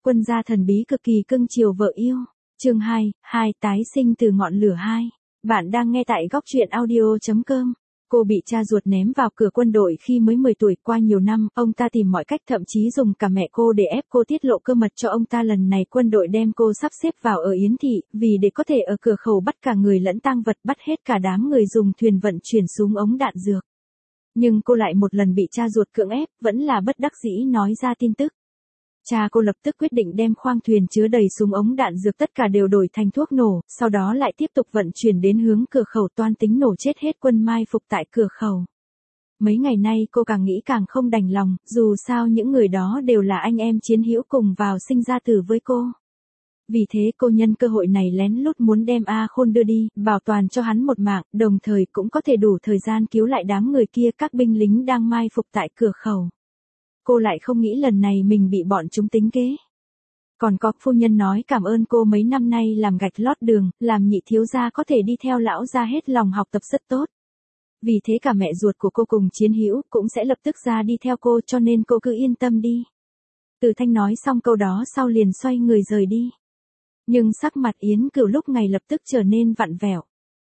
Quân gia thần bí cực kỳ cưng chiều vợ yêu. Chương 2, tái sinh từ ngọn lửa 2. Bạn đang nghe tại góc truyện audio.com. Cô bị cha ruột ném vào cửa quân đội khi mới 10 tuổi. Qua nhiều năm, ông ta tìm mọi cách, thậm chí dùng cả mẹ cô để ép cô tiết lộ cơ mật cho ông ta. Lần này quân đội đem cô sắp xếp vào ở Yến Thị, vì để có thể ở cửa khẩu bắt cả người lẫn tang vật, bắt hết cả đám người dùng thuyền vận chuyển súng ống đạn dược. Nhưng cô lại một lần bị cha ruột cưỡng ép, vẫn là bất đắc dĩ nói ra tin tức. Cha cô lập tức quyết định đem khoang thuyền chứa đầy súng ống đạn dược tất cả đều đổi thành thuốc nổ, sau đó lại tiếp tục vận chuyển đến hướng cửa khẩu, toan tính nổ chết hết quân mai phục tại cửa khẩu. Mấy ngày nay cô càng nghĩ càng không đành lòng, dù sao những người đó đều là anh em chiến hữu cùng vào sinh ra tử với cô. Vì thế cô nhân cơ hội này lén lút muốn đem A Khôn đưa đi, bảo toàn cho hắn một mạng, đồng thời cũng có thể đủ thời gian cứu lại đám người kia, các binh lính đang mai phục tại cửa khẩu. Cô lại không nghĩ lần này mình bị bọn chúng tính kế. Còn có phu nhân nói cảm ơn cô mấy năm nay làm gạch lót đường, làm nhị thiếu gia có thể đi theo lão gia hết lòng học tập rất tốt. Vì thế cả mẹ ruột của cô cùng chiến hữu cũng sẽ lập tức ra đi theo cô, cho nên cô cứ yên tâm đi. Từ Thanh nói xong câu đó sau liền xoay người rời đi. Nhưng sắc mặt Yến Cửu lúc này lập tức trở nên vặn vẹo.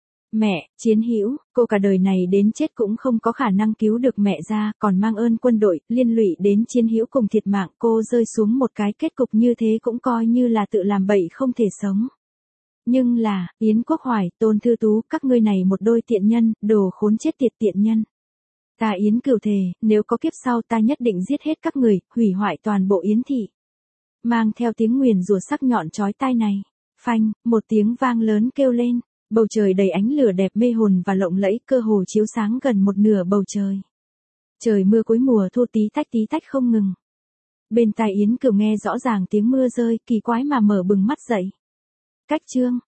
Mẹ, chiến hữu, cô cả đời này đến chết cũng không có khả năng cứu được mẹ ra, còn mang ơn quân đội, liên lụy đến chiến hữu cùng thiệt mạng, cô rơi xuống một cái kết cục như thế cũng coi như là tự làm bậy không thể sống. Nhưng là, Yến Quốc Hoài, Tôn Thư Tú, các ngươi này một đôi tiện nhân, đồ khốn chết tiệt tiện nhân. Ta Yến Cửu thề, nếu có kiếp sau ta nhất định giết hết các người, hủy hoại toàn bộ Yến Thị. Mang theo tiếng nguyền rủa sắc nhọn chói tai này. Phanh, một tiếng vang lớn kêu lên. Bầu trời đầy ánh lửa đẹp mê hồn và lộng lẫy, cơ hồ chiếu sáng gần một nửa bầu trời. Trời mưa cuối mùa thu tí tách không ngừng. Bên tai Yến Cửu nghe rõ ràng tiếng mưa rơi, kỳ quái mà mở bừng mắt dậy. Cách chương,